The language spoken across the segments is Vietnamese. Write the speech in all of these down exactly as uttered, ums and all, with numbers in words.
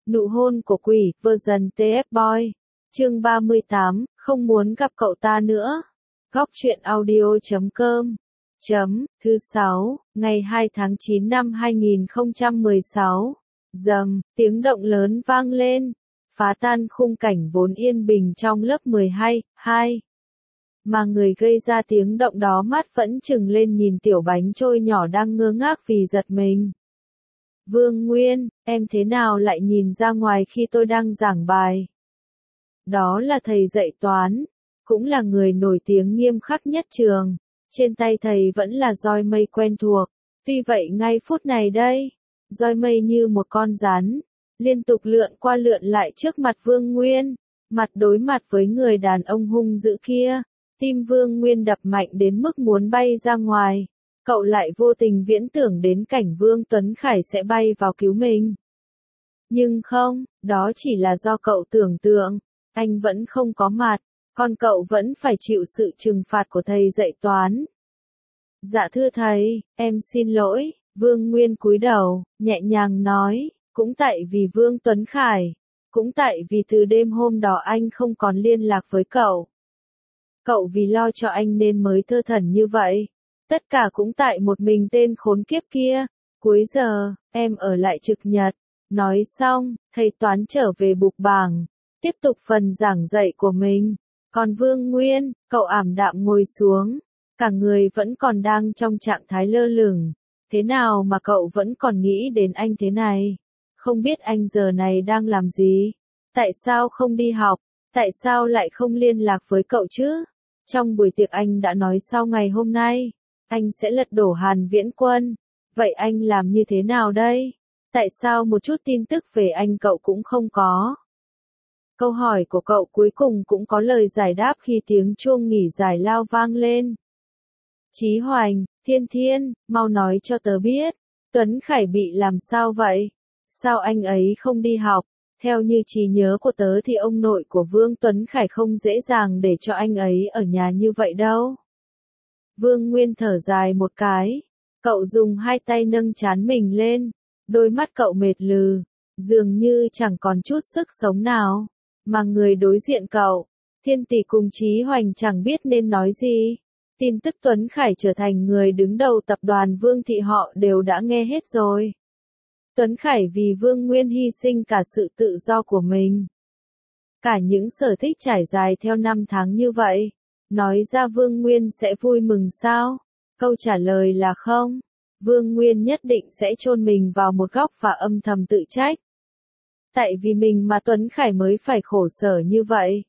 Nụ hôn của quỷ, version tê ép Boy. Chương ba mươi tám, không muốn gặp cậu ta nữa. Góc truyện audio chấm com. Chấm, thứ sáu, ngày hai tháng chín năm hai nghìn không trăm mười sáu. Dầm, tiếng động lớn vang lên, phá tan khung cảnh vốn yên bình trong lớp mười hai, hai. Mà người gây ra tiếng động đó mắt vẫn trừng lên nhìn tiểu bánh trôi nhỏ đang ngơ ngác vì giật mình. Vương Nguyên, em thế nào lại nhìn ra ngoài khi tôi đang giảng bài? Đó là thầy dạy toán, cũng là người nổi tiếng nghiêm khắc nhất trường. Trên tay thầy vẫn là roi mây quen thuộc. Tuy vậy ngay phút này đây, roi mây như một con rắn, liên tục lượn qua lượn lại trước mặt Vương Nguyên, mặt đối mặt với người đàn ông hung dữ kia. Tim Vương Nguyên đập mạnh đến mức muốn bay ra ngoài. Cậu lại vô tình viễn tưởng đến cảnh Vương Tuấn Khải sẽ bay vào cứu mình. Nhưng không, đó chỉ là do cậu tưởng tượng. Anh vẫn không có mặt, còn cậu vẫn phải chịu sự trừng phạt của thầy dạy toán. Dạ thưa thầy, em xin lỗi. Vương Nguyên cúi đầu, nhẹ nhàng nói, cũng tại vì Vương Tuấn Khải, cũng tại vì từ đêm hôm đó anh không còn liên lạc với cậu. Cậu vì lo cho anh nên mới thơ thẩn như vậy. Tất cả cũng tại một mình tên khốn kiếp kia. Cuối giờ, em ở lại trực nhật. Nói xong, thầy toán trở về bục bảng, tiếp tục phần giảng dạy của mình. Còn Vương Nguyên, cậu ảm đạm ngồi xuống, cả người vẫn còn đang trong trạng thái lơ lửng. Thế nào mà cậu vẫn còn nghĩ đến anh thế này? Không biết anh giờ này đang làm gì? Tại sao không đi học? Tại sao lại không liên lạc với cậu chứ? Trong buổi tiệc anh đã nói sau ngày hôm nay, anh sẽ lật đổ Hàn Viễn Quân. Vậy anh làm như thế nào đây? Tại sao một chút tin tức về anh cậu cũng không có? Câu hỏi của cậu cuối cùng cũng có lời giải đáp khi tiếng chuông nghỉ giải lao vang lên. Chí Hoành, Thiên Thiên, mau nói cho tớ biết, Tuấn Khải bị làm sao vậy? Sao anh ấy không đi học? Theo như trí nhớ của tớ thì ông nội của Vương Tuấn Khải không dễ dàng để cho anh ấy ở nhà như vậy đâu. Vương Nguyên thở dài một cái, cậu dùng hai tay nâng trán mình lên, đôi mắt cậu mệt lừ, dường như chẳng còn chút sức sống nào, mà người đối diện cậu, Thiên Tỷ cùng Chí Hoành chẳng biết nên nói gì. Tin tức Tuấn Khải trở thành người đứng đầu tập đoàn Vương Thị họ đều đã nghe hết rồi. Tuấn Khải vì Vương Nguyên hy sinh cả sự tự do của mình, cả những sở thích trải dài theo năm tháng như vậy. Nói ra Vương Nguyên sẽ vui mừng sao? Câu trả lời là không. Vương Nguyên nhất định sẽ chôn mình vào một góc và âm thầm tự trách. Tại vì mình mà Tuấn Khải mới phải khổ sở như vậy.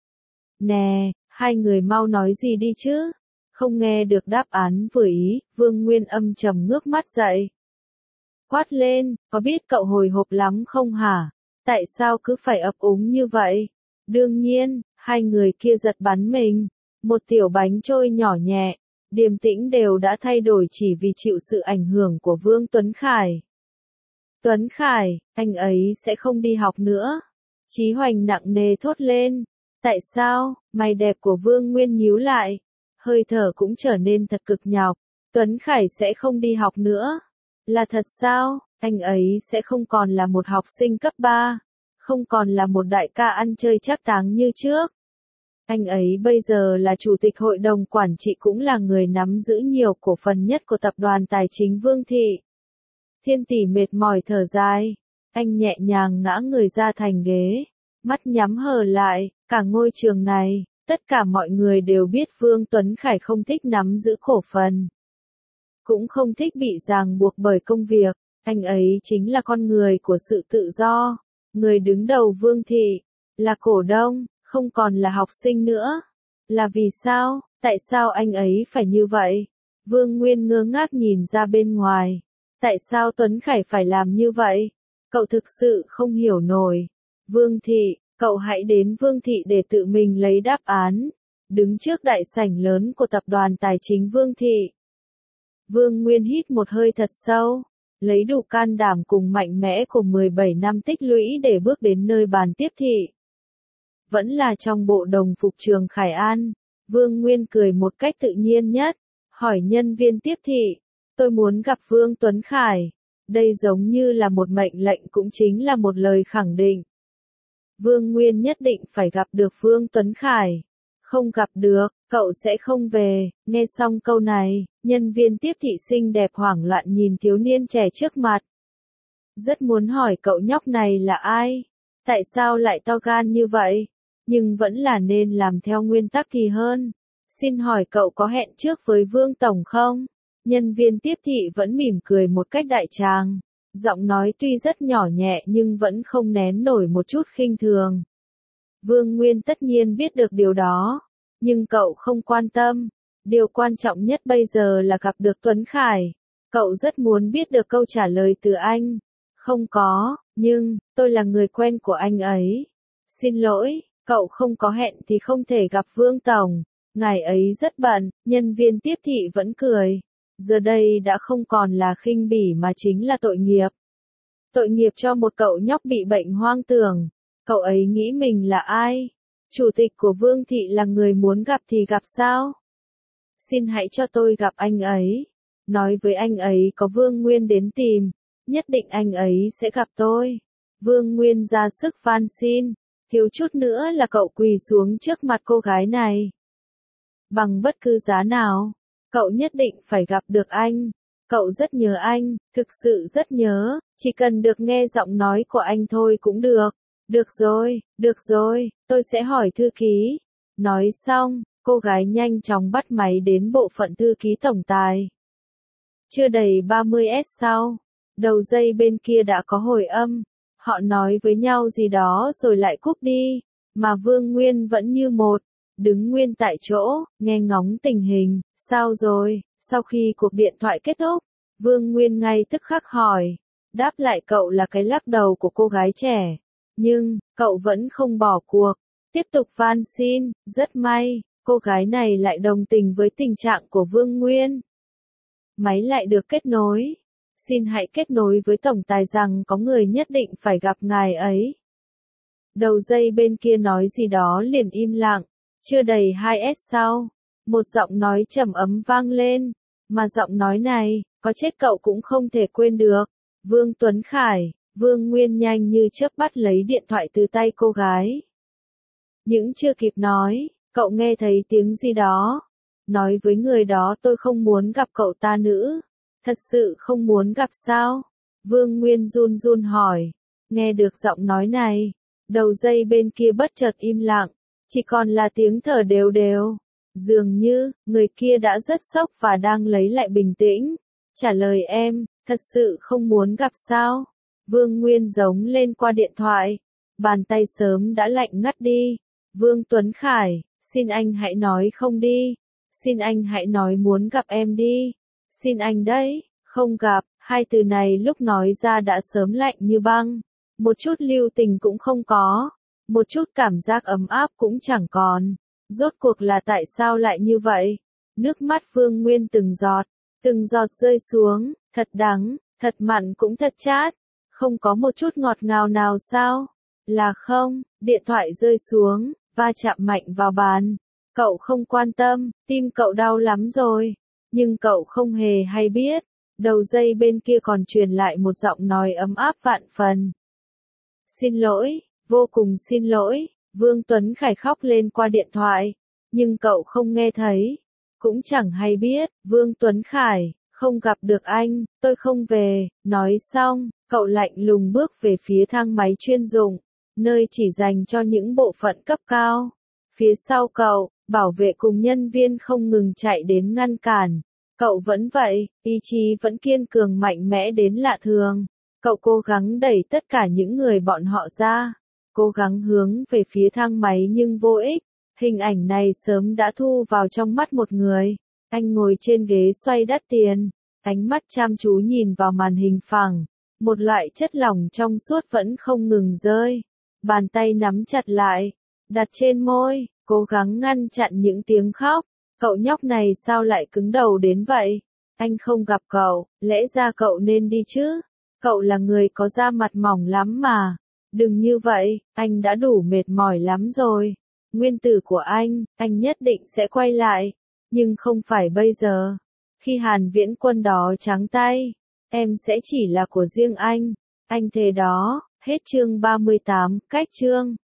Nè, hai người mau nói gì đi chứ? Không nghe được đáp án vừa ý, Vương Nguyên âm trầm ngước mắt dậy. Quát lên, có biết cậu hồi hộp lắm không hả? Tại sao cứ phải ấp úng như vậy? Đương nhiên, hai người kia giật bắn mình. Một tiểu bánh trôi nhỏ nhẹ, điềm tĩnh đều đã thay đổi chỉ vì chịu sự ảnh hưởng của Vương Tuấn Khải. Tuấn Khải, anh ấy sẽ không đi học nữa. Chí Hoành nặng nề thốt lên. Tại sao? Mày đẹp của Vương Nguyên nhíu lại. Hơi thở cũng trở nên thật cực nhọc. Tuấn Khải sẽ không đi học nữa. Là thật sao? Anh ấy sẽ không còn là một học sinh cấp ba. Không còn là một đại ca ăn chơi trác táng như trước. Anh ấy bây giờ là chủ tịch hội đồng quản trị cũng là người nắm giữ nhiều cổ phần nhất của tập đoàn tài chính Vương Thị. Thiên Tỷ mệt mỏi thở dài. Anh nhẹ nhàng ngã người ra thành ghế. Mắt nhắm hờ lại, cả ngôi trường này, tất cả mọi người đều biết Vương Tuấn Khải không thích nắm giữ cổ phần. Cũng không thích bị ràng buộc bởi công việc. Anh ấy chính là con người của sự tự do. Người đứng đầu Vương Thị. Là cổ đông, không còn là học sinh nữa. Là vì sao? Tại sao anh ấy phải như vậy? Vương Nguyên ngơ ngác nhìn ra bên ngoài. Tại sao Tuấn Khải phải làm như vậy? Cậu thực sự không hiểu nổi. Vương Thị, cậu hãy đến Vương Thị để tự mình lấy đáp án. Đứng trước đại sảnh lớn của tập đoàn tài chính Vương Thị. Vương Nguyên hít một hơi thật sâu, lấy đủ can đảm cùng mạnh mẽ của mười bảy năm tích lũy để bước đến nơi bàn tiếp thị. Vẫn là trong bộ đồng phục trường Khải An, Vương Nguyên cười một cách tự nhiên nhất, hỏi nhân viên tiếp thị, tôi muốn gặp Vương Tuấn Khải. Đây giống như là một mệnh lệnh cũng chính là một lời khẳng định. Vương Nguyên nhất định phải gặp được Vương Tuấn Khải. Không gặp được, cậu sẽ không về. Nghe xong câu này, nhân viên tiếp thị xinh đẹp hoảng loạn nhìn thiếu niên trẻ trước mặt. Rất muốn hỏi cậu nhóc này là ai? Tại sao lại to gan như vậy? Nhưng vẫn là nên làm theo nguyên tắc thì hơn. Xin hỏi cậu có hẹn trước với Vương Tổng không? Nhân viên tiếp thị vẫn mỉm cười một cách đại tràng. Giọng nói tuy rất nhỏ nhẹ nhưng vẫn không nén nổi một chút khinh thường. Vương Nguyên tất nhiên biết được điều đó. Nhưng cậu không quan tâm. Điều quan trọng nhất bây giờ là gặp được Tuấn Khải. Cậu rất muốn biết được câu trả lời từ anh. Không có, nhưng, tôi là người quen của anh ấy. Xin lỗi, cậu không có hẹn thì không thể gặp Vương Tổng. Ngài ấy rất bận, nhân viên tiếp thị vẫn cười. Giờ đây đã không còn là khinh bỉ mà chính là tội nghiệp. Tội nghiệp cho một cậu nhóc bị bệnh hoang tưởng. Cậu ấy nghĩ mình là ai? Chủ tịch của Vương Thị là người muốn gặp thì gặp sao? Xin hãy cho tôi gặp anh ấy. Nói với anh ấy có Vương Nguyên đến tìm. Nhất định anh ấy sẽ gặp tôi. Vương Nguyên ra sức van xin. Thiếu chút nữa là cậu quỳ xuống trước mặt cô gái này. Bằng bất cứ giá nào, cậu nhất định phải gặp được anh. Cậu rất nhớ anh, thực sự rất nhớ, chỉ cần được nghe giọng nói của anh thôi cũng được. Được rồi, được rồi, tôi sẽ hỏi thư ký. Nói xong, cô gái nhanh chóng bắt máy đến bộ phận thư ký tổng tài. Chưa đầy ba mươi phút sau, đầu dây bên kia đã có hồi âm. Họ nói với nhau gì đó rồi lại cúp đi, mà Vương Nguyên vẫn như một, đứng nguyên tại chỗ, nghe ngóng tình hình. Sao rồi? Sau khi cuộc điện thoại kết thúc, Vương Nguyên ngay tức khắc hỏi. Đáp lại cậu là cái lắc đầu của cô gái trẻ. Nhưng, cậu vẫn không bỏ cuộc, tiếp tục van xin. Rất may, cô gái này lại đồng tình với tình trạng của Vương Nguyên. Máy lại được kết nối. Xin hãy kết nối với tổng tài rằng có người nhất định phải gặp ngài ấy. Đầu dây bên kia nói gì đó liền im lặng. Chưa đầy hai phút sau, một giọng nói trầm ấm vang lên. Mà giọng nói này, có chết cậu cũng không thể quên được. Vương Tuấn Khải. Vương Nguyên nhanh như chớp bắt lấy điện thoại từ tay cô gái. Những chưa kịp nói, cậu nghe thấy tiếng gì đó. Nói với người đó tôi không muốn gặp cậu ta nữa. Thật sự không muốn gặp sao? Vương Nguyên run run hỏi. Nghe được giọng nói này, đầu dây bên kia bất chợt im lặng, chỉ còn là tiếng thở đều đều. Dường như, người kia đã rất sốc và đang lấy lại bình tĩnh. Trả lời em, thật sự không muốn gặp sao? Vương Nguyên giống lên qua điện thoại. Bàn tay sớm đã lạnh ngắt đi. Vương Tuấn Khải, xin anh hãy nói không đi. Xin anh hãy nói muốn gặp em đi. Xin anh đấy, không gặp. Hai từ này lúc nói ra đã sớm lạnh như băng. Một chút lưu tình cũng không có. Một chút cảm giác ấm áp cũng chẳng còn. Rốt cuộc là tại sao lại như vậy? Nước mắt Vương Nguyên từng giọt, từng giọt rơi xuống, thật đắng, thật mặn cũng thật chát. Không có một chút ngọt ngào nào sao? Là không, điện thoại rơi xuống, va chạm mạnh vào bàn. Cậu không quan tâm, tim cậu đau lắm rồi. Nhưng cậu không hề hay biết. Đầu dây bên kia còn truyền lại một giọng nói ấm áp vạn phần. Xin lỗi, vô cùng xin lỗi. Vương Tuấn Khải khóc lên qua điện thoại. Nhưng cậu không nghe thấy. Cũng chẳng hay biết. Vương Tuấn Khải, không gặp được anh, tôi không về. Nói xong, cậu lạnh lùng bước về phía thang máy chuyên dụng, nơi chỉ dành cho những bộ phận cấp cao. Phía sau cậu, bảo vệ cùng nhân viên không ngừng chạy đến ngăn cản. Cậu vẫn vậy, ý chí vẫn kiên cường mạnh mẽ đến lạ thường. Cậu cố gắng đẩy tất cả những người bọn họ ra. Cố gắng hướng về phía thang máy nhưng vô ích. Hình ảnh này sớm đã thu vào trong mắt một người. Anh ngồi trên ghế xoay đắt tiền. Ánh mắt chăm chú nhìn vào màn hình phẳng. Một loại chất lỏng trong suốt vẫn không ngừng rơi. Bàn tay nắm chặt lại. Đặt trên môi. Cố gắng ngăn chặn những tiếng khóc. Cậu nhóc này sao lại cứng đầu đến vậy? Anh không gặp cậu, lẽ ra cậu nên đi chứ? Cậu là người có da mặt mỏng lắm mà. Đừng như vậy, anh đã đủ mệt mỏi lắm rồi. Nguyên tử của anh, anh nhất định sẽ quay lại. Nhưng không phải bây giờ. Khi Hàn Viễn Quân đó trắng tay, Em sẽ chỉ là của riêng anh. Anh thề đó. Hết chương ba mươi tám, cách chương.